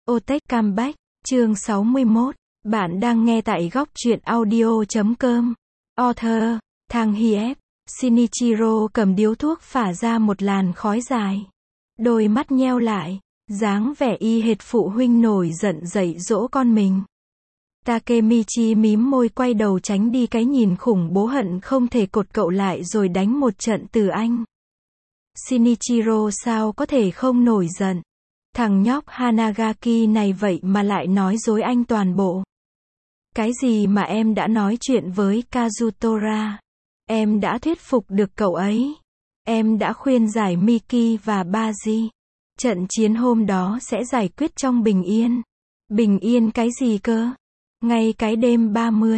Otech Comeback, chương 61. Bạn đang nghe tại góc truyện audio.com. Author, Thang Hiep. Shinichiro cầm điếu thuốc phả ra một làn khói dài. Đôi mắt nheo lại, dáng vẻ y hệt phụ huynh nổi giận dạy dỗ con mình. Takemichi mím môi quay đầu tránh đi cái nhìn khủng bố hận không thể cột cậu lại rồi đánh một trận từ anh. Shinichiro sao có thể không nổi giận. Thằng nhóc Hanagaki này vậy mà lại nói dối anh toàn bộ. Cái gì mà em đã nói chuyện với Kazutora? Em đã thuyết phục được cậu ấy. Em đã khuyên giải Miki và Baji. Trận chiến hôm đó sẽ giải quyết trong bình yên. Bình yên cái gì cơ? Ngay cái đêm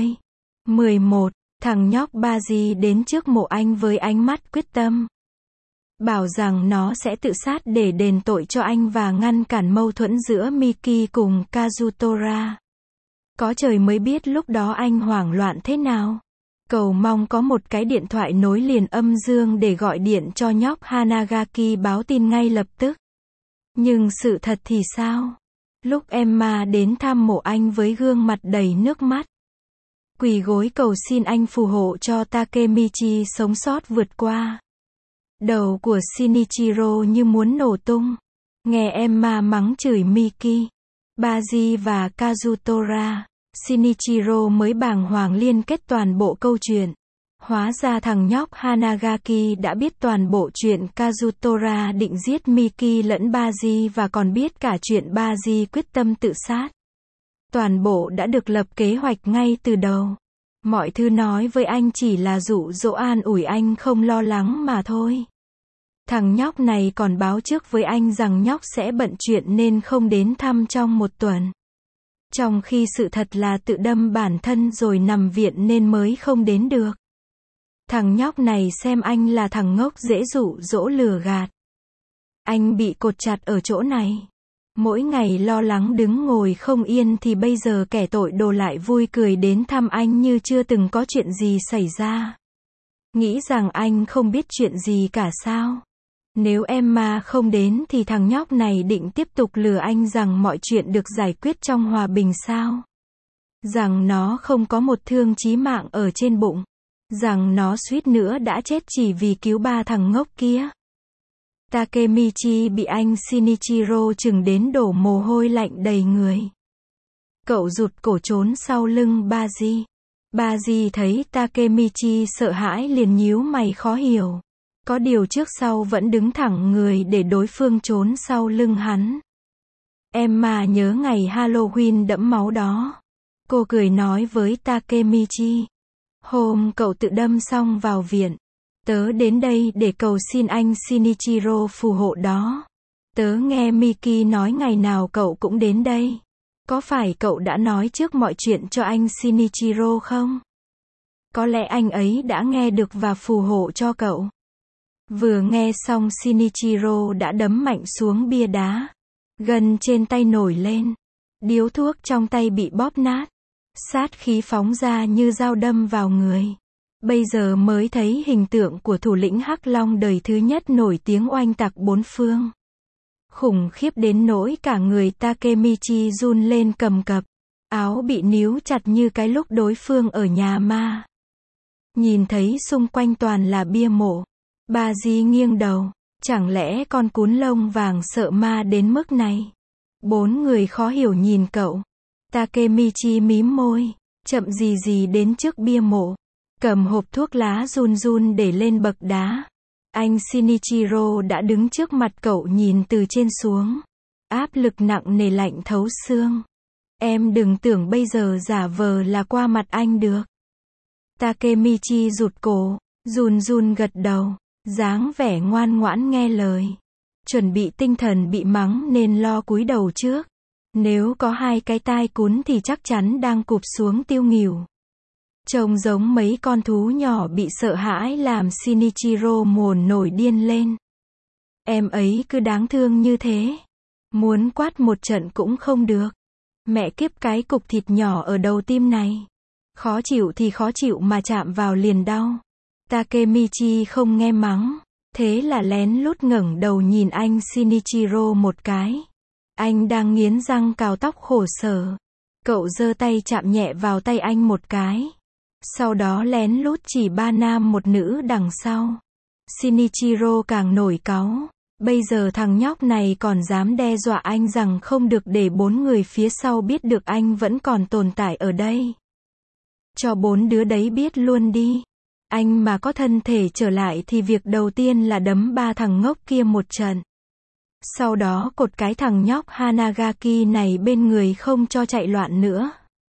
30/11, thằng nhóc Baji đến trước mộ anh với ánh mắt quyết tâm. Bảo rằng nó sẽ tự sát để đền tội cho anh và ngăn cản mâu thuẫn giữa Miki cùng Kazutora. Có trời mới biết lúc đó anh hoảng loạn thế nào. Cầu mong có một cái điện thoại nối liền âm dương để gọi điện cho nhóc Hanagaki báo tin ngay lập tức. Nhưng sự thật thì sao? Lúc Emma đến thăm mộ anh với gương mặt đầy nước mắt, quỳ gối cầu xin anh phù hộ cho Takemichi sống sót vượt qua. Đầu của Shinichiro như muốn nổ tung. Nghe Emma mắng chửi Miki, Baji và Kazutora, Shinichiro mới bàng hoàng liên kết toàn bộ câu chuyện. Hóa ra thằng nhóc Hanagaki đã biết toàn bộ chuyện Kazutora định giết Miki lẫn Baji và còn biết cả chuyện Baji quyết tâm tự sát. Toàn bộ đã được lập kế hoạch ngay từ đầu. Mọi thứ nói với anh chỉ là dụ dỗ an ủi anh không lo lắng mà thôi. Thằng nhóc này còn báo trước với anh rằng nhóc sẽ bận chuyện nên không đến thăm trong một tuần. Trong khi sự thật là tự đâm bản thân rồi nằm viện nên mới không đến được. Thằng nhóc này xem anh là thằng ngốc dễ dụ dỗ lừa gạt. Anh bị cột chặt ở chỗ này. Mỗi ngày lo lắng đứng ngồi không yên thì bây giờ kẻ tội đồ lại vui cười đến thăm anh như chưa từng có chuyện gì xảy ra. Nghĩ rằng anh không biết chuyện gì cả sao? Nếu Emma không đến thì thằng nhóc này định tiếp tục lừa anh rằng mọi chuyện được giải quyết trong hòa bình sao? Rằng nó không có một thương chí mạng ở trên bụng. Rằng nó suýt nữa đã chết chỉ vì cứu ba thằng ngốc kia. Takemichi bị anh Shinichiro chừng đến đổ mồ hôi lạnh đầy người. Cậu rụt cổ trốn sau lưng Baji. Baji thấy Takemichi sợ hãi liền nhíu mày khó hiểu. Có điều trước sau vẫn đứng thẳng người để đối phương trốn sau lưng hắn. Emma nhớ ngày Halloween đẫm máu đó. Cô cười nói với Takemichi. Hôm cậu tự đâm xong vào viện. Tớ đến đây để cầu xin anh Shinichiro phù hộ đó. Tớ nghe Miki nói ngày nào cậu cũng đến đây. Có phải cậu đã nói trước mọi chuyện cho anh Shinichiro không? Có lẽ anh ấy đã nghe được và phù hộ cho cậu. Vừa nghe xong Shinichiro đã đấm mạnh xuống bia đá. Gân trên tay nổi lên. Điếu thuốc trong tay bị bóp nát. Sát khí phóng ra như dao đâm vào người. Bây giờ mới thấy hình tượng của thủ lĩnh Hắc Long đời thứ nhất nổi tiếng oanh tạc bốn phương. Khủng khiếp đến nỗi cả người Takemichi run lên cầm cập. Áo bị níu chặt như cái lúc đối phương ở nhà ma. Nhìn thấy xung quanh toàn là bia mộ. Baji nghiêng đầu. Chẳng lẽ con cún lông vàng sợ ma đến mức này? Bốn người khó hiểu nhìn cậu. Takemichi mím môi. Chậm gì đến trước bia mộ. Cầm hộp thuốc lá run run để lên bậc đá. Anh Shinichiro đã đứng trước mặt cậu nhìn từ trên xuống. Áp lực nặng nề lạnh thấu xương. Em đừng tưởng bây giờ giả vờ là qua mặt anh được. Takemichi rụt cổ, run run gật đầu, dáng vẻ ngoan ngoãn nghe lời. Chuẩn bị tinh thần bị mắng nên lo cúi đầu trước. Nếu có hai cái tai cún thì chắc chắn đang cụp xuống tiêu nghỉu. Trông giống mấy con thú nhỏ bị sợ hãi làm Shinichiro mồn nổi điên lên. Em ấy cứ đáng thương như thế. Muốn quát một trận cũng không được. Mẹ kiếp cái cục thịt nhỏ ở đầu tim này. Khó chịu thì khó chịu mà chạm vào liền đau. Takemichi không nghe mắng. Thế là lén lút ngẩng đầu nhìn anh Shinichiro một cái. Anh đang nghiến răng cào tóc khổ sở. Cậu giơ tay chạm nhẹ vào tay anh một cái. Sau đó lén lút chỉ 3 nam một nữ đằng sau. Shinichiro càng nổi cáu. Bây giờ thằng nhóc này còn dám đe dọa anh rằng không được để 4 người phía sau biết được anh vẫn còn tồn tại ở đây. Cho 4 đứa đấy biết luôn đi. Anh mà có thân thể trở lại thì việc đầu tiên là đấm 3 thằng ngốc kia một trận. Sau đó cột cái thằng nhóc Hanagaki này bên người không cho chạy loạn nữa.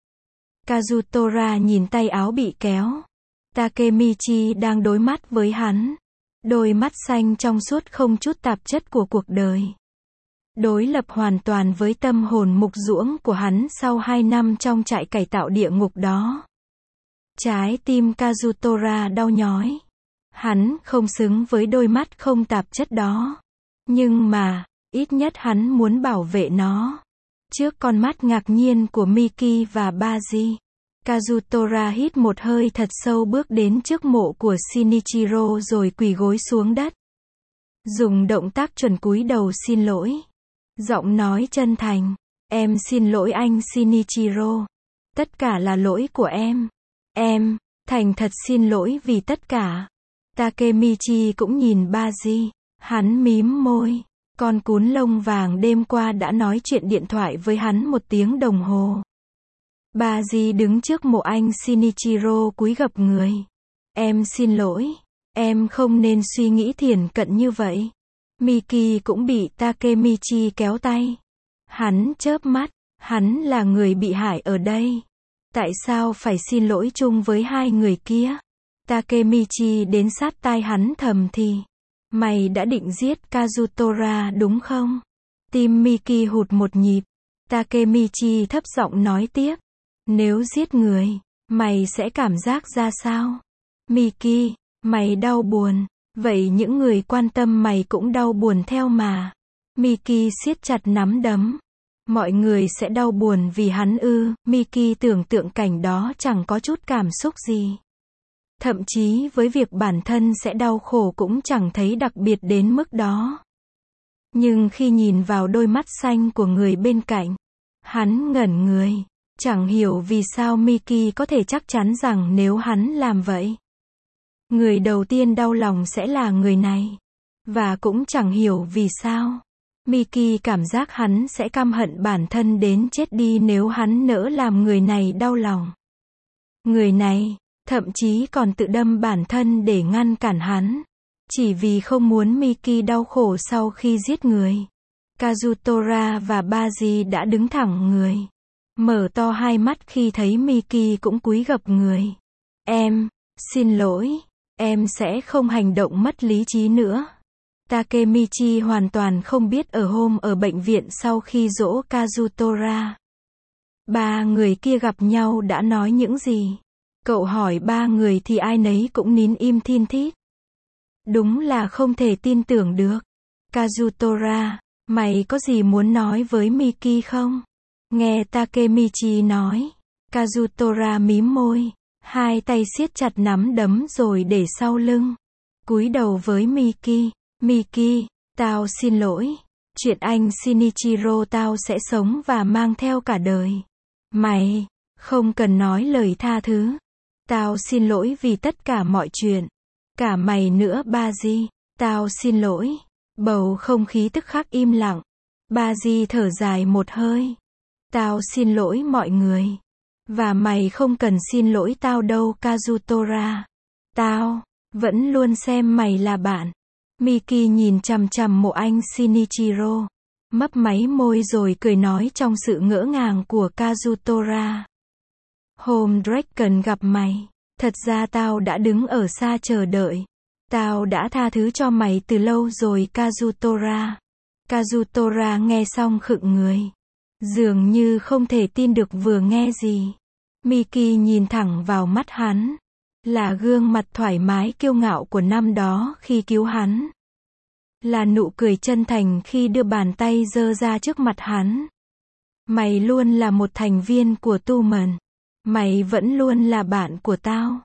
Kazutora nhìn tay áo bị kéo. Takemichi đang đối mắt với hắn. Đôi mắt xanh trong suốt không chút tạp chất của cuộc đời. Đối lập hoàn toàn với tâm hồn mục ruỗng của hắn sau 2 năm trong trại cải tạo địa ngục đó. Trái tim Kazutora đau nhói. Hắn không xứng với đôi mắt không tạp chất đó. Nhưng mà, ít nhất hắn muốn bảo vệ nó. Trước con mắt ngạc nhiên của Miki và Baji, Kazutora hít một hơi thật sâu bước đến trước mộ của Shinichiro rồi quỳ gối xuống đất. Dùng động tác chuẩn cúi đầu xin lỗi. Giọng nói chân thành. Em xin lỗi anh Shinichiro. Tất cả là lỗi của em. Em, thành thật xin lỗi vì tất cả. Takemichi cũng nhìn Baji. Hắn mím môi. Con cún lông vàng đêm qua đã nói chuyện điện thoại với hắn 1 tiếng đồng hồ. Baji đứng trước mộ anh Shinichiro cúi gập người. Em xin lỗi. Em không nên suy nghĩ thiển cận như vậy. Miki cũng bị Takemichi kéo tay. Hắn chớp mắt. Hắn là người bị hại ở đây. Tại sao phải xin lỗi chung với 2 người kia? Takemichi đến sát tai hắn thầm thì. Mày đã định giết Kazutora đúng không? Tim Miki hụt một nhịp. Takemichi thấp giọng nói tiếp. Nếu giết người, mày sẽ cảm giác ra sao? Miki, mày đau buồn. Vậy những người quan tâm mày cũng đau buồn theo mà. Miki siết chặt nắm đấm. Mọi người sẽ đau buồn vì hắn ư? Miki tưởng tượng cảnh đó chẳng có chút cảm xúc gì. Thậm chí với việc bản thân sẽ đau khổ cũng chẳng thấy đặc biệt đến mức đó. Nhưng khi nhìn vào đôi mắt xanh của người bên cạnh, hắn ngẩn người. Chẳng hiểu vì sao Miki có thể chắc chắn rằng nếu hắn làm vậy, người đầu tiên đau lòng sẽ là người này. Và cũng chẳng hiểu vì sao Miki cảm giác hắn sẽ căm hận bản thân đến chết đi nếu hắn nỡ làm người này đau lòng. Người này, thậm chí còn tự đâm bản thân để ngăn cản hắn. Chỉ vì không muốn Miki đau khổ sau khi giết người. Kazutora và Baji đã đứng thẳng người. Mở to hai mắt khi thấy Miki cũng cúi gập người. Em, xin lỗi. Em sẽ không hành động mất lý trí nữa. Takemichi hoàn toàn không biết ở bệnh viện sau khi dỗ Kazutora. 3 người kia gặp nhau đã nói những gì? Cậu hỏi 3 người thì ai nấy cũng nín im thin thít. Đúng là không thể tin tưởng được. Kazutora, mày có gì muốn nói với Miki không? Nghe Takemichi nói. Kazutora mím môi. 2 tay siết chặt nắm đấm rồi để sau lưng. Cúi đầu với Miki. Miki, tao xin lỗi. Chuyện anh Shinichiro tao sẽ sống và mang theo cả đời. Mày, không cần nói lời tha thứ. Tao xin lỗi vì tất cả mọi chuyện. Cả mày nữa Baji. Tao xin lỗi. Bầu không khí tức khắc im lặng. Baji thở dài một hơi. Tao xin lỗi mọi người. Và mày không cần xin lỗi tao đâu Kazutora. Tao vẫn luôn xem mày là bạn. Miki nhìn chằm chằm mộ anh Shinichiro. Mấp máy môi rồi cười nói trong sự ngỡ ngàng của Kazutora. Hôm Draken gặp mày, thật ra tao đã đứng ở xa chờ đợi. Tao đã tha thứ cho mày từ lâu rồi Kazutora. Kazutora nghe xong khựng người. Dường như không thể tin được vừa nghe gì. Miki nhìn thẳng vào mắt hắn. Là gương mặt thoải mái kiêu ngạo của năm đó khi cứu hắn. Là nụ cười chân thành khi đưa bàn tay giơ ra trước mặt hắn. Mày luôn là một thành viên của tu mần. Mày vẫn luôn là bạn của tao.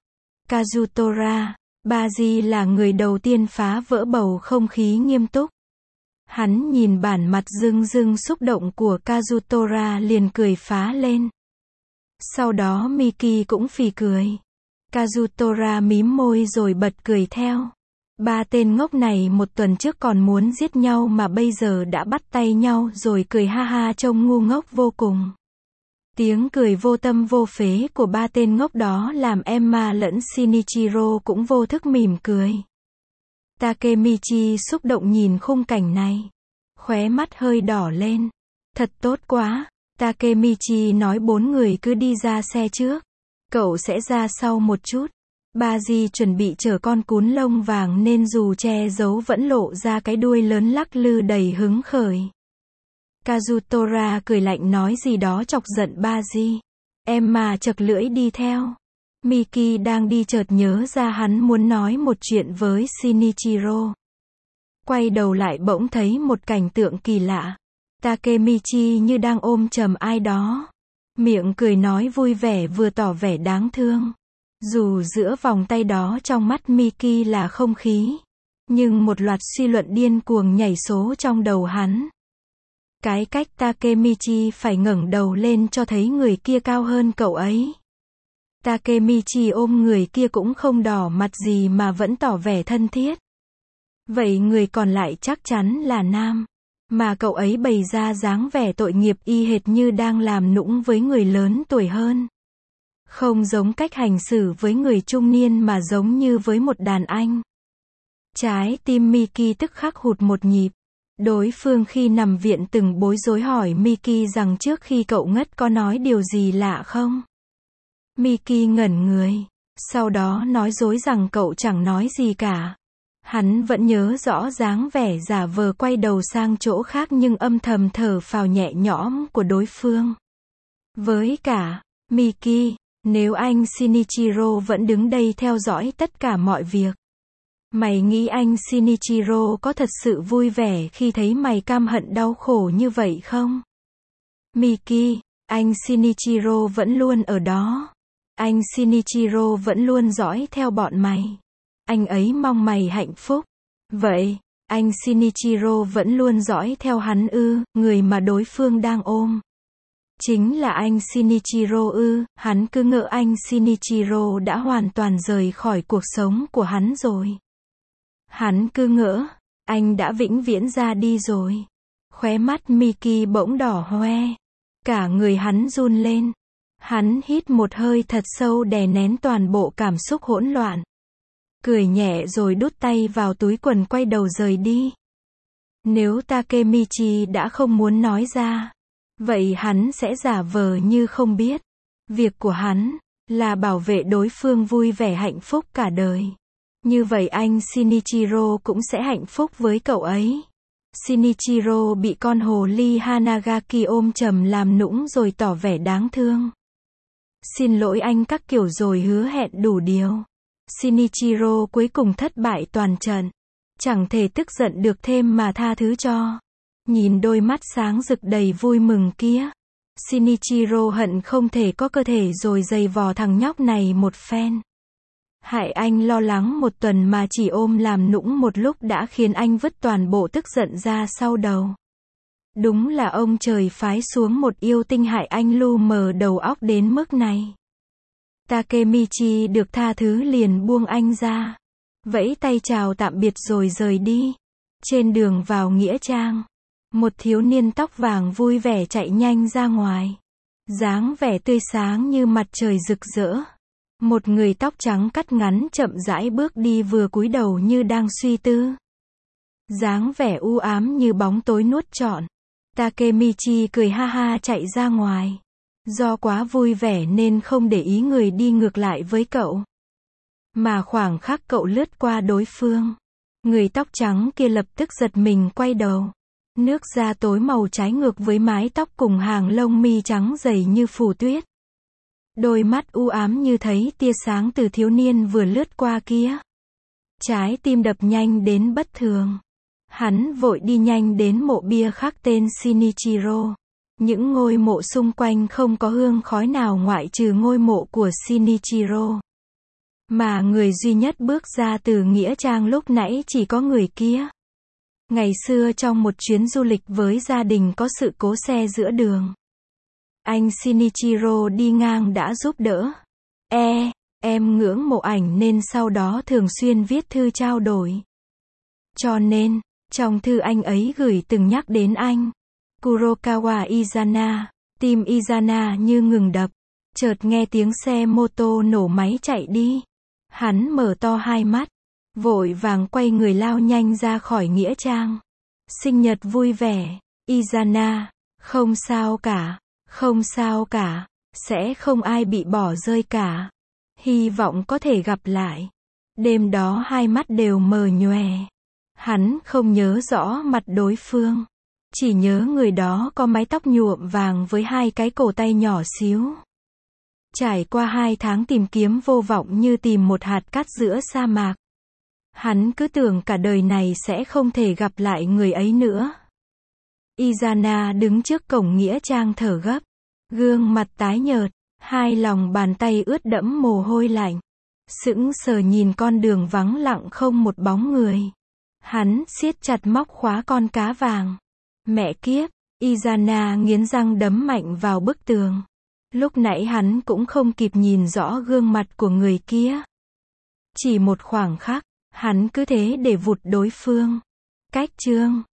Kazutora, Baji là người đầu tiên phá vỡ bầu không khí nghiêm túc. Hắn nhìn bản mặt rưng rưng xúc động của Kazutora liền cười phá lên. Sau đó Miki cũng phì cười. Kazutora mím môi rồi bật cười theo. Ba tên ngốc này một tuần trước còn muốn giết nhau mà bây giờ đã bắt tay nhau rồi cười ha ha trông ngu ngốc vô cùng. Tiếng cười vô tâm vô phế của ba tên ngốc đó làm Emma lẫn Shinichiro cũng vô thức mỉm cười. Takemichi xúc động nhìn khung cảnh này. Khóe mắt hơi đỏ lên. Thật tốt quá. Takemichi nói 4 người cứ đi ra xe trước. Cậu sẽ ra sau một chút. Baji chuẩn bị chở con cún lông vàng nên dù che giấu vẫn lộ ra cái đuôi lớn lắc lư đầy hứng khởi. Kazutora cười lạnh nói gì đó chọc giận Baji. Emma chật lưỡi đi theo. Miki đang đi chợt nhớ ra hắn muốn nói một chuyện với Shinichiro. Quay đầu lại bỗng thấy một cảnh tượng kỳ lạ. Takemichi như đang ôm chầm ai đó. Miệng cười nói vui vẻ vừa tỏ vẻ đáng thương. Dù giữa vòng tay đó trong mắt Miki là không khí. Nhưng một loạt suy luận điên cuồng nhảy số trong đầu hắn. Cái cách Takemichi phải ngẩng đầu lên cho thấy người kia cao hơn cậu ấy. Takemichi ôm người kia cũng không đỏ mặt gì mà vẫn tỏ vẻ thân thiết. Vậy người còn lại chắc chắn là nam. Mà cậu ấy bày ra dáng vẻ tội nghiệp y hệt như đang làm nũng với người lớn tuổi hơn. Không giống cách hành xử với người trung niên mà giống như với một đàn anh. Trái tim Miki tức khắc hụt một nhịp. Đối phương khi nằm viện từng bối rối hỏi Miki rằng trước khi cậu ngất có nói điều gì lạ không? Miki ngẩn người. Sau đó nói dối rằng cậu chẳng nói gì cả. Hắn vẫn nhớ rõ dáng vẻ giả vờ quay đầu sang chỗ khác nhưng âm thầm thở phào nhẹ nhõm của đối phương. Với cả, Miki, nếu anh Shinichiro vẫn đứng đây theo dõi tất cả mọi việc. Mày nghĩ anh Shinichiro có thật sự vui vẻ khi thấy mày căm hận đau khổ như vậy không? Miki, anh Shinichiro vẫn luôn ở đó. Anh Shinichiro vẫn luôn dõi theo bọn mày. Anh ấy mong mày hạnh phúc. Vậy, anh Shinichiro vẫn luôn dõi theo hắn ư, người mà đối phương đang ôm. Chính là anh Shinichiro ư, hắn cứ ngỡ anh Shinichiro đã hoàn toàn rời khỏi cuộc sống của hắn rồi. Hắn cứ ngỡ, anh đã vĩnh viễn ra đi rồi. Khóe mắt Miki bỗng đỏ hoe. Cả người hắn run lên. Hắn hít một hơi thật sâu đè nén toàn bộ cảm xúc hỗn loạn. Cười nhẹ rồi đút tay vào túi quần quay đầu rời đi. Nếu Takemichi đã không muốn nói ra, vậy hắn sẽ giả vờ như không biết. Việc của hắn là bảo vệ đối phương vui vẻ hạnh phúc cả đời. Như vậy anh Shinichiro cũng sẽ hạnh phúc với cậu ấy. Shinichiro bị con hồ ly Hanagaki ôm chầm làm nũng rồi tỏ vẻ đáng thương. Xin lỗi anh các kiểu rồi hứa hẹn đủ điều. Shinichiro cuối cùng thất bại toàn trận. Chẳng thể tức giận được thêm mà tha thứ cho. Nhìn đôi mắt sáng rực đầy vui mừng kia. Shinichiro hận không thể có cơ thể rồi giày vò thằng nhóc này một phen. Hại anh lo lắng một tuần mà chỉ ôm làm nũng một lúc đã khiến anh vứt toàn bộ tức giận ra sau đầu. Đúng là ông trời phái xuống một yêu tinh hại anh lu mờ đầu óc đến mức này. Takemichi được tha thứ liền buông anh ra. Vẫy tay chào tạm biệt rồi rời đi. Trên đường vào nghĩa trang, một thiếu niên tóc vàng vui vẻ chạy nhanh ra ngoài. Dáng vẻ tươi sáng như mặt trời rực rỡ. Một người tóc trắng cắt ngắn chậm rãi bước đi vừa cúi đầu như đang suy tư. Dáng vẻ u ám như bóng tối nuốt trọn. Takemichi cười ha ha chạy ra ngoài. Do quá vui vẻ nên không để ý người đi ngược lại với cậu. Mà khoảng khắc cậu lướt qua đối phương. Người tóc trắng kia lập tức giật mình quay đầu. Nước da tối màu trái ngược với mái tóc cùng hàng lông mi trắng dày như phủ tuyết. Đôi mắt u ám như thấy tia sáng từ thiếu niên vừa lướt qua kia. Trái tim đập nhanh đến bất thường. Hắn vội đi nhanh đến mộ bia khắc tên Shinichiro. Những ngôi mộ xung quanh không có hương khói nào ngoại trừ ngôi mộ của Shinichiro. Mà người duy nhất bước ra từ nghĩa trang lúc nãy chỉ có người kia. Ngày xưa trong một chuyến du lịch với gia đình có sự cố xe giữa đường. Anh Shinichiro đi ngang đã giúp đỡ. Em ngưỡng mộ ảnh nên sau đó thường xuyên viết thư trao đổi. Cho nên, trong thư anh ấy gửi từng nhắc đến anh. Kurokawa Izana. Tim Izana như ngừng đập. Chợt nghe tiếng xe mô tô nổ máy chạy đi. Hắn mở to hai mắt. Vội vàng quay người lao nhanh ra khỏi nghĩa trang. Sinh nhật vui vẻ. Izana. Không sao cả. Không sao cả. Sẽ không ai bị bỏ rơi cả. Hy vọng có thể gặp lại. Đêm đó hai mắt đều mờ nhòe. Hắn không nhớ rõ mặt đối phương. Chỉ nhớ người đó có mái tóc nhuộm vàng với hai cái cổ tay nhỏ xíu. Trải qua 2 tháng tìm kiếm vô vọng như tìm một hạt cát giữa sa mạc. Hắn cứ tưởng cả đời này sẽ không thể gặp lại người ấy nữa. Izana đứng trước cổng nghĩa trang thở gấp. Gương mặt tái nhợt, hai lòng bàn tay ướt đẫm mồ hôi lạnh. Sững sờ nhìn con đường vắng lặng không một bóng người. Hắn siết chặt móc khóa con cá vàng. Mẹ kiếp, Izana nghiến răng đấm mạnh vào bức tường. Lúc nãy hắn cũng không kịp nhìn rõ gương mặt của người kia. Chỉ một khoảng khắc, hắn cứ thế để vụt đối phương. Cách chương